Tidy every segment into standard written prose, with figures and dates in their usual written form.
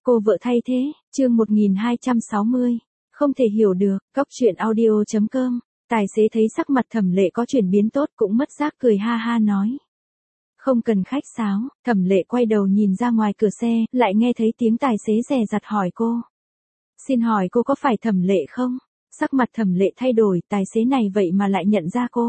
Cô vợ thay thế, chương 1260. Không thể hiểu được, Cóc truyện audio.com. Tài xế thấy sắc mặt Thẩm Lệ có chuyển biến tốt cũng mất giác cười ha ha nói. Không cần khách sáo, Thẩm Lệ quay đầu nhìn ra ngoài cửa xe, lại nghe thấy tiếng tài xế dè dặt hỏi cô. Xin hỏi cô có phải Thẩm Lệ không? Sắc mặt Thẩm Lệ thay đổi, tài xế này vậy mà lại nhận ra cô.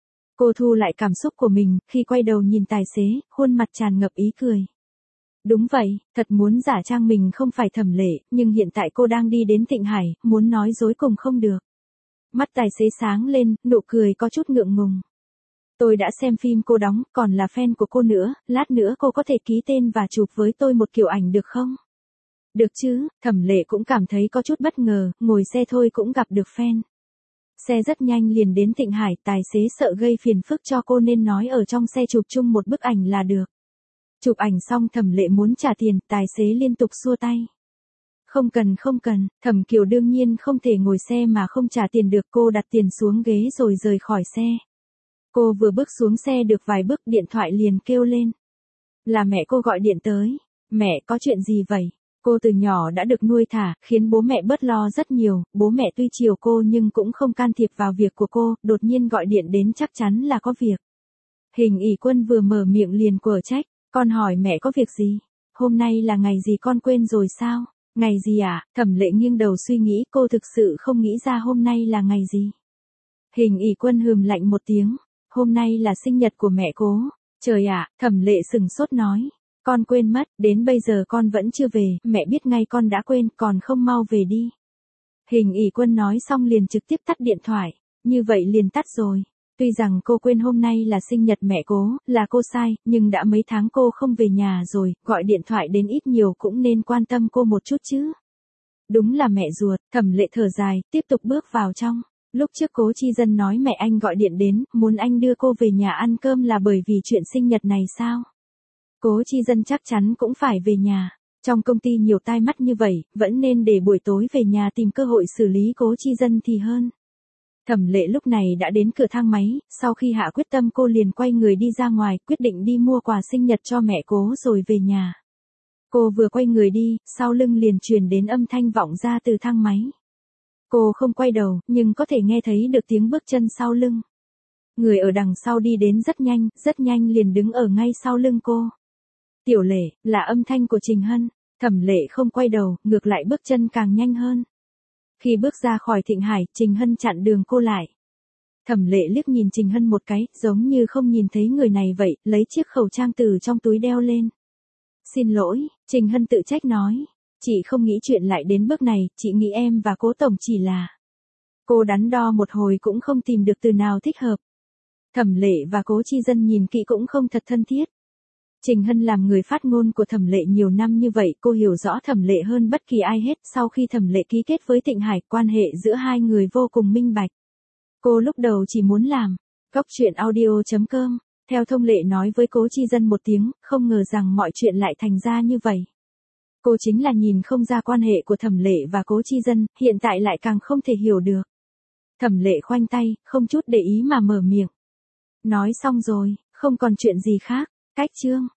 Cô thu lại cảm xúc của mình, khi quay đầu nhìn tài xế, khuôn mặt tràn ngập ý cười. Đúng vậy, thật muốn giả trang mình không phải Thẩm Lệ, nhưng hiện tại cô đang đi đến Thịnh Hải, muốn nói dối cùng không được. Mắt tài xế sáng lên, nụ cười có chút ngượng ngùng. Tôi đã xem phim cô đóng, còn là fan của cô nữa, lát nữa cô có thể ký tên và chụp với tôi một kiểu ảnh được không? Được chứ, Thẩm Lệ cũng cảm thấy có chút bất ngờ, ngồi xe thôi cũng gặp được fan. Xe rất nhanh liền đến Thịnh Hải, tài xế sợ gây phiền phức cho cô nên nói ở trong xe chụp chung một bức ảnh là được. Chụp ảnh xong Thẩm Lệ muốn trả tiền, tài xế liên tục xua tay. Không cần, Thẩm Kiều đương nhiên không thể ngồi xe mà không trả tiền được, cô đặt tiền xuống ghế rồi rời khỏi xe. Cô vừa bước xuống xe được vài bước điện thoại liền kêu lên. Là mẹ cô gọi điện tới. Mẹ có chuyện gì vậy? Cô từ nhỏ đã được nuôi thả, khiến bố mẹ bớt lo rất nhiều, bố mẹ tuy chiều cô nhưng cũng không can thiệp vào việc của cô, đột nhiên gọi điện đến chắc chắn là có việc. Hình ỷ Quân vừa mở miệng liền quở trách, con hỏi mẹ có việc gì? Hôm nay là ngày gì con quên rồi sao? Ngày gì à? Thẩm Lệ nghiêng đầu suy nghĩ, cô thực sự không nghĩ ra hôm nay là ngày gì. Hình ỷ Quân hừm lạnh một tiếng, hôm nay là sinh nhật của mẹ cố. Trời ạ, Thẩm Lệ sừng sốt nói. Con quên mất, đến bây giờ con vẫn chưa về, mẹ biết ngay con đã quên, còn không mau về đi. Hình ỷ Quân nói xong liền trực tiếp tắt điện thoại, như vậy liền tắt rồi. Tuy rằng cô quên hôm nay là sinh nhật mẹ cố, là cô sai, nhưng đã mấy tháng cô không về nhà rồi, gọi điện thoại đến ít nhiều cũng nên quan tâm cô một chút chứ. Đúng là mẹ ruột, Thẩm Lệ thở dài, tiếp tục bước vào trong. Lúc trước Cố Chi Dân nói mẹ anh gọi điện đến, muốn anh đưa cô về nhà ăn cơm là bởi vì chuyện sinh nhật này sao? Cố Chi Dân chắc chắn cũng phải về nhà. Trong công ty nhiều tai mắt như vậy, vẫn nên để buổi tối về nhà tìm cơ hội xử lý Cố Chi Dân thì hơn. Thẩm Lệ lúc này đã đến cửa thang máy, sau khi hạ quyết tâm cô liền quay người đi ra ngoài, quyết định đi mua quà sinh nhật cho mẹ Cố rồi về nhà. Cô vừa quay người đi, sau lưng liền truyền đến âm thanh vọng ra từ thang máy. Cô không quay đầu, nhưng có thể nghe thấy được tiếng bước chân sau lưng. Người ở đằng sau đi đến rất nhanh liền đứng ở ngay sau lưng cô. Tiểu Lệ, là âm thanh của Trình Hân. Thẩm Lệ không quay đầu, ngược lại bước chân càng nhanh hơn. Khi bước ra khỏi Thịnh Hải, Trình Hân chặn đường cô lại. Thẩm Lệ liếc nhìn Trình Hân một cái, giống như không nhìn thấy người này vậy, lấy chiếc khẩu trang từ trong túi đeo lên. Xin lỗi, Trình Hân tự trách nói. Chị không nghĩ chuyện lại đến bước này, chị nghĩ em và Cố tổng chỉ là. Cô đắn đo một hồi cũng không tìm được từ nào thích hợp. Thẩm Lệ và Cố Chi Dân nhìn kỹ cũng không thật thân thiết. Trình Hân làm người phát ngôn của Thẩm Lệ nhiều năm như vậy, cô hiểu rõ Thẩm Lệ hơn bất kỳ ai hết, sau khi Thẩm Lệ ký kết với Thịnh Hải, quan hệ giữa hai người vô cùng minh bạch. Cô lúc đầu chỉ muốn làm Cóc truyện audio.com, theo thông lệ nói với Cố Chi Dân một tiếng, không ngờ rằng mọi chuyện lại thành ra như vậy. Cô chính là nhìn không ra quan hệ của Thẩm Lệ và Cố Chi Dân, hiện tại lại càng không thể hiểu được. Thẩm Lệ khoanh tay, không chút để ý mà mở miệng. Nói xong rồi, không còn chuyện gì khác, cách chương.